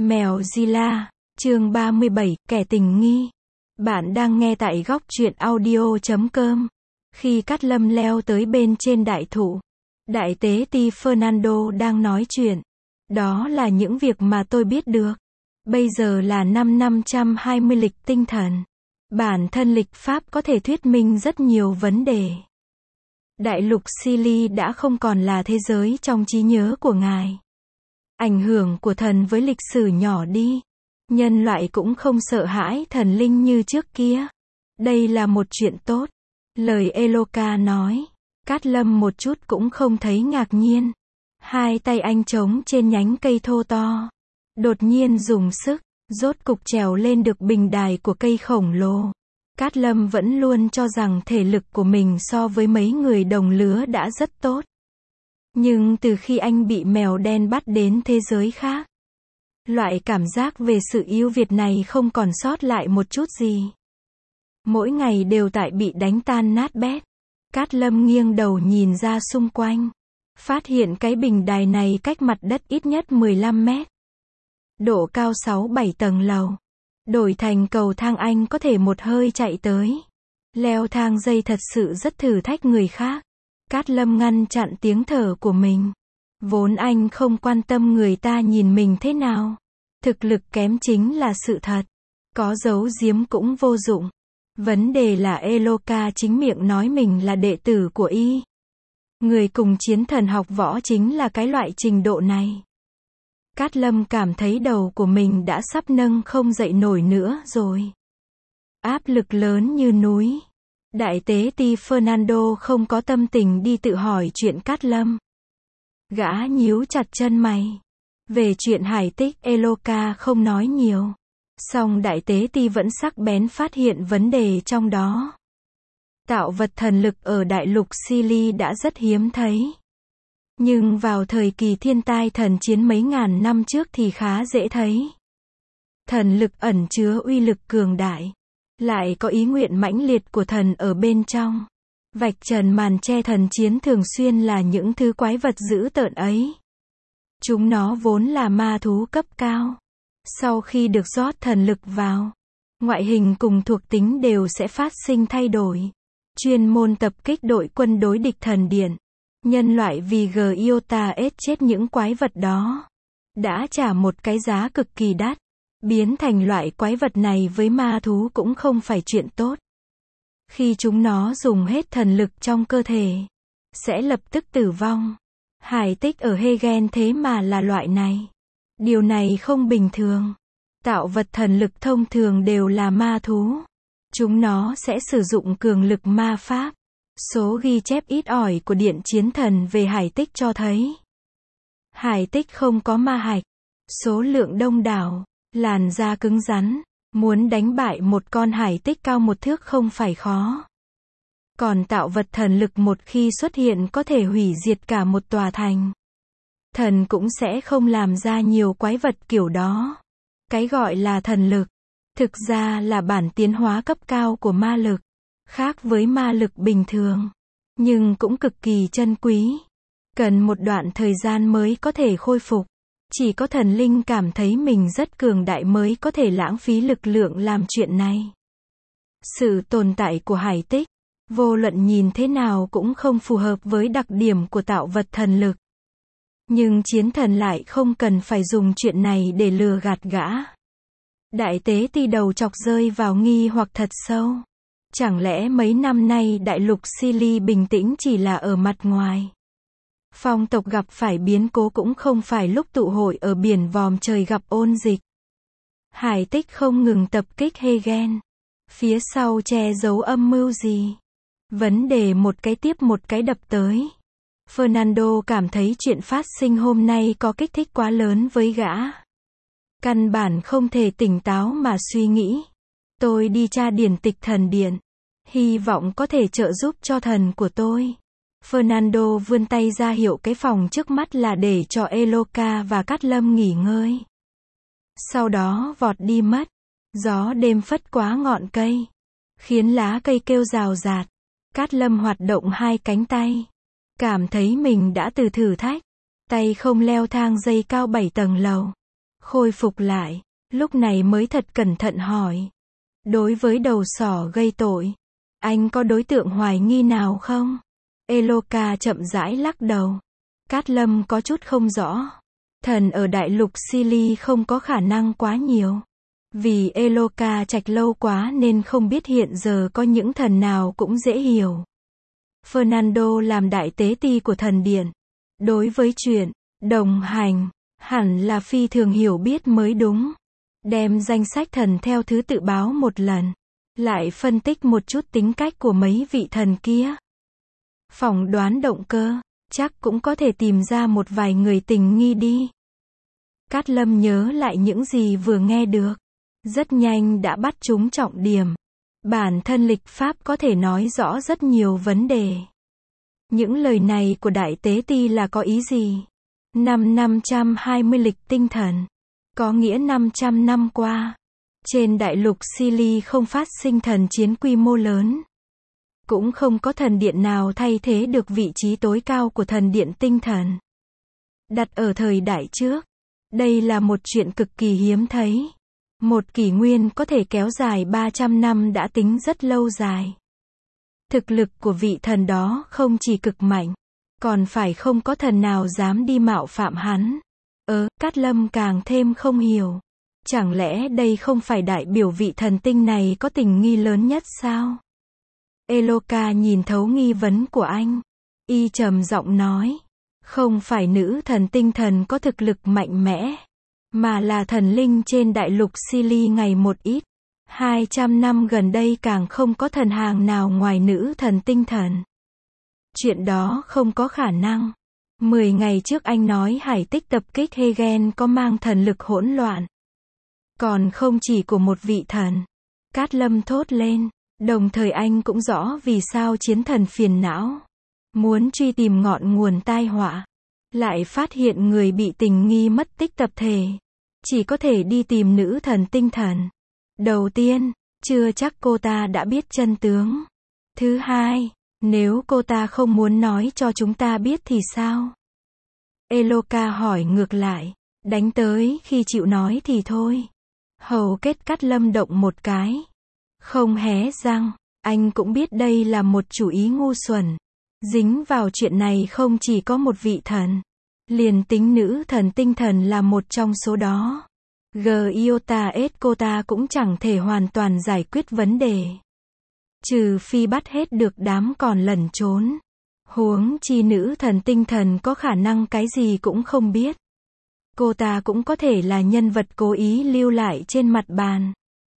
Mèo Zilla, chương 37, kẻ tình nghi. Bạn đang nghe tại góc truyện audio.com. Khi Cát Lâm leo tới bên trên đại thụ, đại tế ti Fernando đang nói chuyện. Đó là những việc mà tôi biết được. Bây giờ là năm 520 lịch tinh thần. Bản thân lịch Pháp có thể thuyết minh rất nhiều vấn đề. Đại lục Sili đã không còn là thế giới trong trí nhớ của ngài. Ảnh hưởng của thần với lịch sử nhỏ đi. Nhân loại cũng không sợ hãi thần linh như trước kia. Đây là một chuyện tốt. Lời Eloka nói. Cát Lâm một chút cũng không thấy ngạc nhiên. Hai tay anh chống trên nhánh cây thô to. Đột nhiên dùng sức, rốt cục trèo lên được bình đài của cây khổng lồ. Cát Lâm vẫn luôn cho rằng thể lực của mình so với mấy người đồng lứa đã rất tốt. Nhưng từ khi anh bị mèo đen bắt đến thế giới khác, loại cảm giác về sự ưu việt này không còn sót lại một chút gì. Mỗi ngày đều tại bị đánh tan nát bét. Cát Lâm nghiêng đầu nhìn ra xung quanh. Phát hiện cái bình đài này cách mặt đất ít nhất 15 mét. Độ cao 6-7 tầng lầu. Đổi thành cầu thang anh có thể một hơi chạy tới. Leo thang dây thật sự rất thử thách người khác. Cát Lâm ngăn chặn tiếng thở của mình. Vốn anh không quan tâm người ta nhìn mình thế nào. Thực lực kém chính là sự thật. Có giấu giếm cũng vô dụng. Vấn đề là Eloka chính miệng nói mình là đệ tử của y. Người cùng chiến thần học võ chính là cái loại trình độ này. Cát Lâm cảm thấy đầu của mình đã sắp nâng không dậy nổi nữa rồi. Áp lực lớn như núi. Đại tế ti Fernando không có tâm tình đi tự hỏi chuyện Cát Lâm. Gã nhíu chặt chân mày. Về chuyện hải tích Eloka không nói nhiều. Song đại tế ti vẫn sắc bén phát hiện vấn đề trong đó. Tạo vật thần lực ở đại lục Sili đã rất hiếm thấy. Nhưng vào thời kỳ thiên tai thần chiến mấy ngàn năm trước thì khá dễ thấy. Thần lực ẩn chứa uy lực cường đại. Lại có ý nguyện mãnh liệt của thần ở bên trong. Vạch trần màn che thần chiến thường xuyên là những thứ quái vật dữ tợn ấy. Chúng nó vốn là ma thú cấp cao. Sau khi được rót thần lực vào, ngoại hình cùng thuộc tính đều sẽ phát sinh thay đổi. Chuyên môn tập kích đội quân đối địch thần điện. Nhân loại vì Giota S chết những quái vật đó. Đã trả một cái giá cực kỳ đắt. Biến thành loại quái vật này với ma thú cũng không phải chuyện tốt. Khi chúng nó dùng hết thần lực trong cơ thể, sẽ lập tức tử vong. Hải tích ở Hegen thế mà là loại này. Điều này không bình thường. Tạo vật thần lực thông thường đều là ma thú. Chúng nó sẽ sử dụng cường lực ma pháp. Số ghi chép ít ỏi của Điện Chiến Thần về hải tích cho thấy. Hải tích không có ma hạch. Số lượng đông đảo. Làn da cứng rắn. Muốn đánh bại một con hải tích cao một thước không phải khó. Còn tạo vật thần lực một khi xuất hiện có thể hủy diệt cả một tòa thành. Thần cũng sẽ không làm ra nhiều quái vật kiểu đó. Cái gọi là thần lực, thực ra là bản tiến hóa cấp cao của ma lực. Khác với ma lực bình thường. Nhưng cũng cực kỳ chân quý. Cần một đoạn thời gian mới có thể khôi phục. Chỉ có thần linh cảm thấy mình rất cường đại mới có thể lãng phí lực lượng làm chuyện này. Sự tồn tại của hải tích, vô luận nhìn thế nào cũng không phù hợp với đặc điểm của tạo vật thần lực. Nhưng chiến thần lại không cần phải dùng chuyện này để lừa gạt gã. Đại tế ti đầu chọc rơi vào nghi hoặc thật sâu. Chẳng lẽ mấy năm nay đại lục Sili bình tĩnh chỉ là ở mặt ngoài? Phong tộc gặp phải biến cố cũng không phải lúc tụ hội ở biển vòm trời gặp ôn dịch. Hải tích không ngừng tập kích Hegen. Phía sau che giấu âm mưu gì? Vấn đề một cái tiếp một cái đập tới. Fernando cảm thấy chuyện phát sinh hôm nay có kích thích quá lớn với gã. Căn bản không thể tỉnh táo mà suy nghĩ. Tôi đi tra điển tịch thần điện. Hy vọng có thể trợ giúp cho thần của tôi. Fernando vươn tay ra hiệu cái phòng trước mắt là để cho Eloka và Cát Lâm nghỉ ngơi. Sau đó vọt đi mất. Gió đêm phất quá ngọn cây. Khiến lá cây kêu rào rạt. Cát Lâm hoạt động hai cánh tay. Cảm thấy mình đã từ thử thách. Tay không leo thang dây cao 7 tầng lầu. khôi phục lại, lúc này mới thật cẩn thận hỏi. Đối với đầu sỏ gây tội, anh có đối tượng hoài nghi nào không? Eloka chậm rãi lắc đầu. Cát Lâm có chút không rõ. Thần ở đại lục Sili không có khả năng quá nhiều. Vì Eloka trạch lâu quá nên không biết hiện giờ có những thần nào cũng dễ hiểu. Fernando làm đại tế ti của thần điện. Đối với chuyện đồng hành, hẳn là phi thường hiểu biết mới đúng. Đem danh sách thần theo thứ tự báo một lần. Lại phân tích một chút tính cách của mấy vị thần kia. Phỏng đoán động cơ, chắc cũng có thể tìm ra một vài người tình nghi đi. Cát Lâm nhớ lại những gì vừa nghe được. Rất nhanh đã bắt chúng trọng điểm. Bản thân lịch pháp có thể nói rõ rất nhiều vấn đề. Những lời này của đại tế ti là có ý gì? Năm 520 lịch tinh thần. Có nghĩa 500 năm qua. Trên đại lục Sili không phát sinh thần chiến quy mô lớn. Cũng không có thần điện nào thay thế được vị trí tối cao của thần điện tinh thần. Đặt ở thời đại trước. Đây là một chuyện cực kỳ hiếm thấy. Một kỷ nguyên có thể kéo dài 300 năm đã tính rất lâu dài. Thực lực của vị thần đó không chỉ cực mạnh, còn phải không có thần nào dám đi mạo phạm hắn. Cát Lâm càng thêm không hiểu. Chẳng lẽ đây không phải đại biểu vị thần tinh này có tình nghi lớn nhất sao? Eloka nhìn thấu nghi vấn của anh. Y trầm giọng nói. Không phải nữ thần tinh thần có thực lực mạnh mẽ, mà là thần linh trên đại lục Sili ngày một ít. 200 năm gần đây càng không có thần hàng nào ngoài nữ thần tinh thần. Chuyện đó không có khả năng. 10 ngày trước anh nói hải tích tập kích Hegen có mang thần lực hỗn loạn. Còn không chỉ của một vị thần. Cát Lâm thốt lên. Đồng thời anh cũng rõ vì sao chiến thần phiền não. Muốn truy tìm ngọn nguồn tai họa. Lại phát hiện người bị tình nghi mất tích tập thể. Chỉ có thể đi tìm nữ thần tinh thần. Đầu tiên, chưa chắc cô ta đã biết chân tướng. Thứ hai, nếu cô ta không muốn nói cho chúng ta biết thì sao? Eloka hỏi ngược lại. Đánh tới khi chịu nói thì thôi. Hầu kết Cát Lâm động một cái. Không hé răng. Anh cũng biết đây là một chủ ý ngu xuẩn. Dính vào chuyện này không chỉ có một vị thần. Liền tính nữ thần tinh thần là một trong số đó. Giota Escota cũng chẳng thể hoàn toàn giải quyết vấn đề. Trừ phi bắt hết được đám còn lẩn trốn. Huống chi nữ thần tinh thần có khả năng cái gì cũng không biết. Cô ta cũng có thể là nhân vật cố ý lưu lại trên mặt bàn.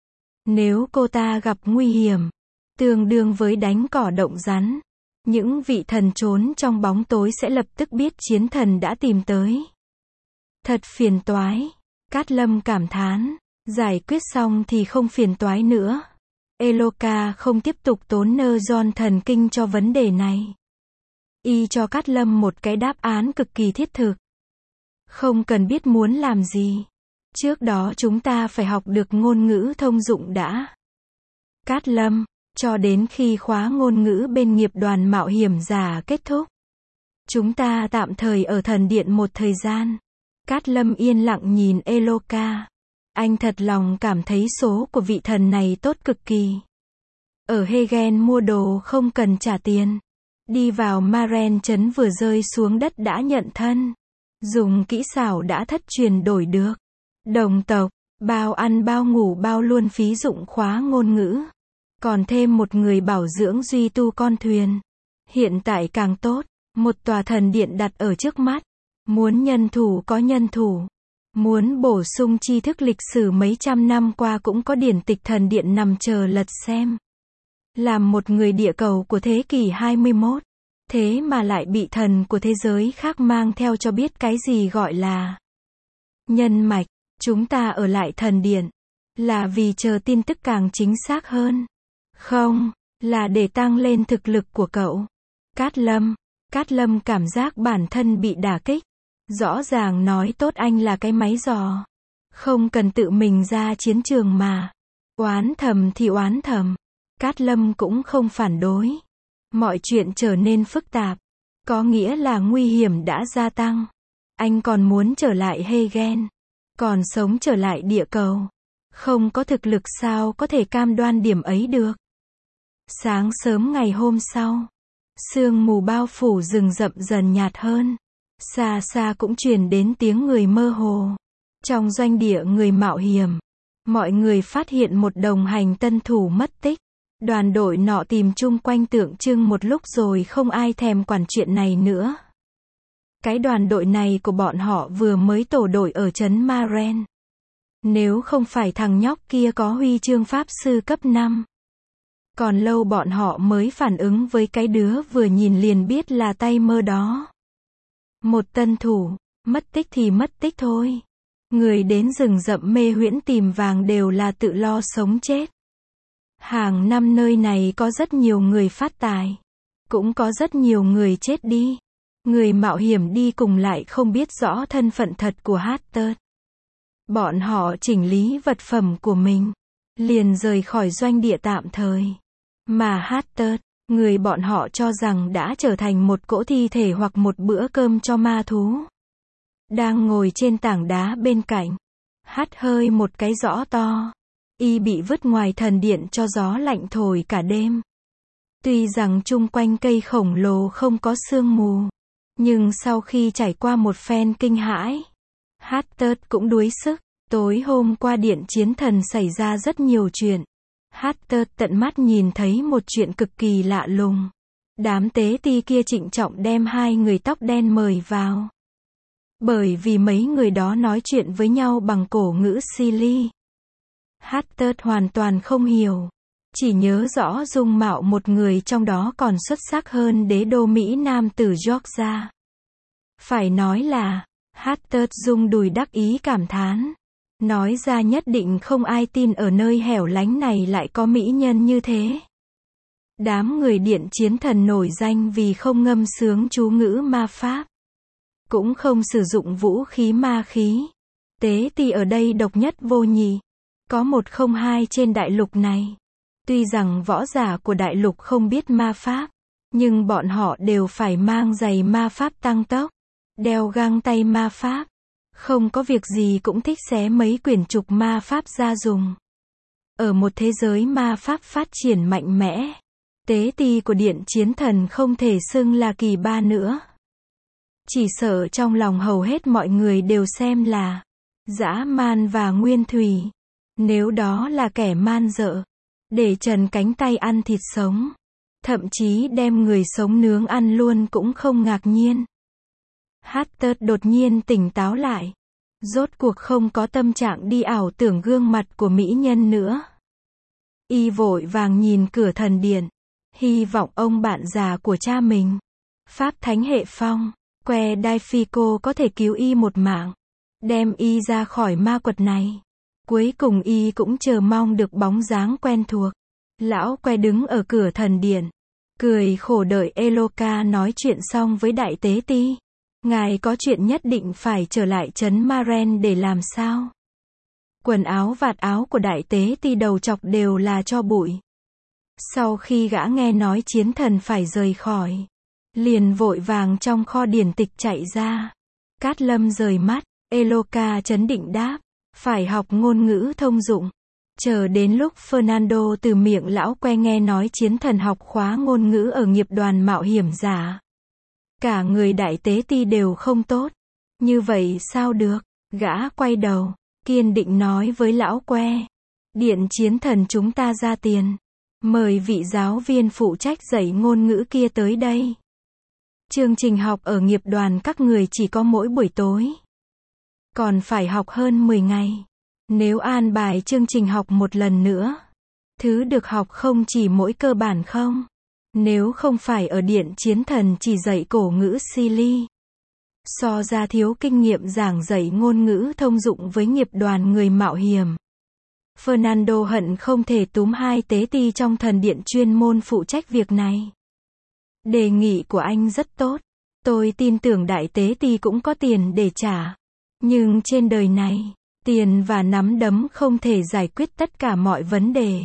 Nếu cô ta gặp nguy hiểm, tương đương với đánh cỏ động rắn. Những vị thần trốn trong bóng tối sẽ lập tức biết chiến thần đã tìm tới. Thật phiền toái. Cát Lâm cảm thán. Giải quyết xong thì không phiền toái nữa. Eloka không tiếp tục tốn nơ giòn thần kinh cho vấn đề này. Y cho Cát Lâm một cái đáp án cực kỳ thiết thực. Không cần biết muốn làm gì. Trước đó chúng ta phải học được ngôn ngữ thông dụng đã. Cát Lâm, cho đến khi khóa ngôn ngữ bên nghiệp đoàn mạo hiểm giả kết thúc. Chúng ta tạm thời ở thần điện một thời gian. Cát Lâm yên lặng nhìn Eloka. Anh thật lòng cảm thấy số của vị thần này tốt cực kỳ. Ở Hegen mua đồ không cần trả tiền. Đi vào Maren trấn vừa rơi xuống đất đã nhận thân. Dùng kỹ xảo đã thất truyền đổi được. Đồng tộc, bao ăn bao ngủ bao luôn phí dụng khóa ngôn ngữ. Còn thêm một người bảo dưỡng duy tu con thuyền. Hiện tại càng tốt, một tòa thần điện đặt ở trước mắt. Muốn nhân thủ có nhân thủ. Muốn bổ sung tri thức lịch sử mấy trăm năm qua cũng có điển tịch thần điện nằm chờ lật xem. Làm một người địa cầu của thế kỷ 21. Thế mà lại bị thần của thế giới khác mang theo cho biết cái gì gọi là nhân mạch. Chúng ta ở lại thần điện. Là vì chờ tin tức càng chính xác hơn. Không, là để tăng lên thực lực của cậu. Cát Lâm cảm giác bản thân bị đả kích. Rõ ràng nói tốt anh là cái máy dò. Không cần tự mình ra chiến trường mà. Oán thầm thì oán thầm. Cát Lâm cũng không phản đối. Mọi chuyện trở nên phức tạp. Có nghĩa là nguy hiểm đã gia tăng. Anh còn muốn trở lại Hegen. còn sống trở lại địa cầu. Không có thực lực sao có thể cam đoan điểm ấy được. Sáng sớm ngày hôm sau, sương mù bao phủ rừng rậm dần nhạt hơn. Xa xa cũng truyền đến tiếng người mơ hồ. Trong doanh địa người mạo hiểm, mọi người phát hiện một đồng hành tân thủ mất tích. Đoàn đội nọ tìm chung quanh tượng trưng một lúc rồi không ai thèm quản chuyện này nữa. Cái đoàn đội này của bọn họ vừa mới tổ đội ở trấn Maren. Nếu không phải thằng nhóc kia có huy chương pháp sư cấp 5. Còn lâu bọn họ mới phản ứng với cái đứa vừa nhìn liền biết là tay mơ đó. Một tân thủ, mất tích thì mất tích thôi. Người đến rừng rậm mê huyễn tìm vàng đều là tự lo sống chết. Hàng năm nơi này có rất nhiều người phát tài. Cũng có rất nhiều người chết đi. Người mạo hiểm đi cùng lại không biết rõ thân phận thật của Hatter. Bọn họ chỉnh lý vật phẩm của mình, liền rời khỏi doanh địa tạm thời. Mà Hatter, người bọn họ cho rằng đã trở thành một cỗ thi thể hoặc một bữa cơm cho ma thú. Đang ngồi trên tảng đá bên cạnh, hắt hơi một cái giõ to. Y bị vứt ngoài thần điện cho gió lạnh thổi cả đêm. Tuy rằng chung quanh cây khổng lồ không có sương mù, nhưng sau khi trải qua một phen kinh hãi, Hatter cũng đuối sức. Tối hôm qua điện chiến thần xảy ra rất nhiều chuyện. Hatter tận mắt nhìn thấy một chuyện cực kỳ lạ lùng. Đám tế ti kia trịnh trọng đem 2 người tóc đen mời vào. Bởi vì mấy người đó nói chuyện với nhau bằng cổ ngữ Silly. Hatter hoàn toàn không hiểu. Chỉ nhớ rõ dung mạo một người trong đó còn xuất sắc hơn đế đô Mỹ Nam tử Georgia. Phải nói là, Hatter rung đùi đắc ý cảm thán. Nói ra nhất định không ai tin ở nơi hẻo lánh này lại có mỹ nhân như thế. Đám người điện chiến thần nổi danh vì không ngâm sướng chú ngữ ma pháp. Cũng không sử dụng vũ khí ma khí. Tế ti ở đây độc nhất vô nhị. Có 102 trên đại lục này. Tuy rằng võ giả của đại lục không biết ma pháp, nhưng bọn họ đều phải mang giày ma pháp tăng tốc, đeo găng tay ma pháp. Không có việc gì cũng thích xé mấy quyển trục ma pháp ra dùng. Ở một thế giới ma pháp phát triển mạnh mẽ, tế ti của điện chiến thần không thể xưng là kỳ ba nữa. Chỉ sợ trong lòng hầu hết mọi người đều xem là dã man và nguyên thủy. Nếu đó là kẻ man dợ, để trần cánh tay ăn thịt sống, thậm chí đem người sống nướng ăn luôn cũng không ngạc nhiên. Hatter đột nhiên tỉnh táo lại. Rốt cuộc không có tâm trạng đi ảo tưởng gương mặt của mỹ nhân nữa. Y vội vàng nhìn cửa thần điện. Hy vọng ông bạn già của cha mình, Pháp Thánh Hệ Phong, Que Daifico có thể cứu Y một mạng. Đem Y ra khỏi ma quật này. Cuối cùng Y cũng chờ mong được bóng dáng quen thuộc. Lão Que đứng ở cửa thần điện, cười khổ đợi Eloka nói chuyện xong với đại tế ti. Ngài có chuyện nhất định phải trở lại trấn Maren để làm sao? Quần áo vạt áo của đại tế ti đầu chọc đều là tro bụi. Sau khi gã nghe nói chiến thần phải rời khỏi, liền vội vàng trong kho điển tịch chạy ra. Cát Lâm rời mắt, Eloka trấn định đáp, phải học ngôn ngữ thông dụng. Chờ đến lúc Fernando từ miệng lão Que nghe nói chiến thần học khóa ngôn ngữ ở nghiệp đoàn mạo hiểm giả. Cả người đại tế ti đều không tốt. Như vậy sao được? Gã quay đầu, kiên định nói với lão Que. Điện chiến thần chúng ta ra tiền. Mời vị giáo viên phụ trách dạy ngôn ngữ kia tới đây. Chương trình học ở nghiệp đoàn các người chỉ có mỗi buổi tối. Còn phải học hơn 10 ngày. Nếu an bài chương trình học một lần nữa, thứ được học không chỉ mỗi cơ bản không. Nếu không phải ở điện chiến thần chỉ dạy cổ ngữ Silly. So ra thiếu kinh nghiệm giảng dạy ngôn ngữ thông dụng với nghiệp đoàn người mạo hiểm. Fernando hận không thể túm 2 tế ti trong thần điện chuyên môn phụ trách việc này. Đề nghị của anh rất tốt. Tôi tin tưởng đại tế ti cũng có tiền để trả. Nhưng trên đời này, tiền và nắm đấm không thể giải quyết tất cả mọi vấn đề.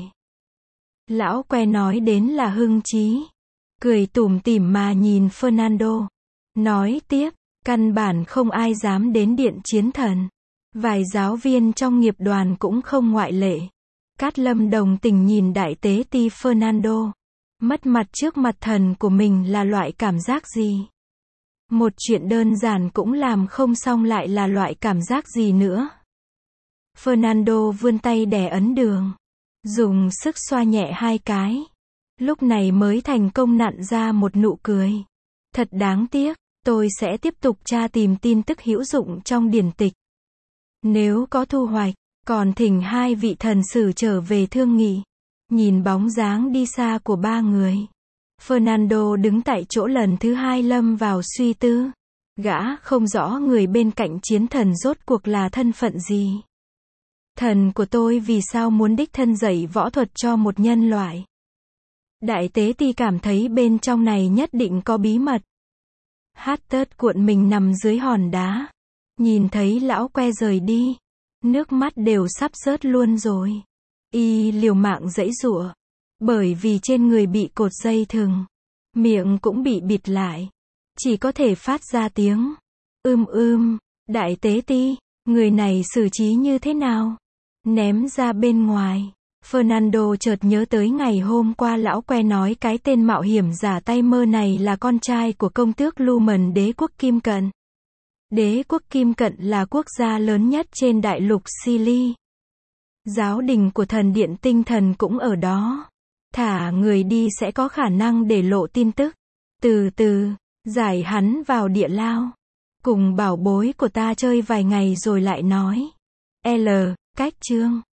Lão Que nói đến là hưng chí. Cười tủm tỉm mà nhìn Fernando. Nói tiếp, căn bản không ai dám đến điện chiến thần. Vài giáo viên trong nghiệp đoàn cũng không ngoại lệ. Cát Lâm đồng tình nhìn đại tế ti Fernando. Mất mặt trước mặt thần của mình là loại cảm giác gì? Một chuyện đơn giản cũng làm không xong lại là loại cảm giác gì nữa? Fernando vươn tay đè ấn đường. Dùng sức xoa nhẹ 2 cái. Lúc này mới thành công nặn ra một nụ cười. Thật đáng tiếc, tôi sẽ tiếp tục tra tìm tin tức hữu dụng trong điển tịch. Nếu có thu hoạch, còn thỉnh 2 vị thần sử trở về thương nghị. Nhìn bóng dáng đi xa của 3 người. Fernando đứng tại chỗ lần thứ 2 lâm vào suy tư. Gã không rõ người bên cạnh chiến thần rốt cuộc là thân phận gì. Thần của tôi vì sao muốn đích thân dạy võ thuật cho một nhân loại? Đại tế ti cảm thấy bên trong này nhất định có bí mật. Hattet cuộn mình nằm dưới hòn đá. Nhìn thấy lão que rời đi. Nước mắt đều sắp rớt luôn rồi. Y liều mạng giãy giụa. Bởi vì trên người bị cột dây thừng. Miệng cũng bị bịt lại. Chỉ có thể phát ra tiếng. Đại tế ti, người này xử trí như thế nào? Ném ra bên ngoài. Fernando chợt nhớ tới ngày hôm qua lão que nói cái tên mạo hiểm giả tay mơ này là con trai của công tước Lumen đế quốc Kim Cận. Đế quốc Kim Cận là quốc gia lớn nhất trên đại lục Chile. Giáo đình của thần điện tinh thần cũng ở đó. Thả người đi sẽ có khả năng để lộ tin tức. Từ từ, giải hắn vào địa lao. Cùng bảo bối của ta chơi vài ngày rồi lại nói. Cách chương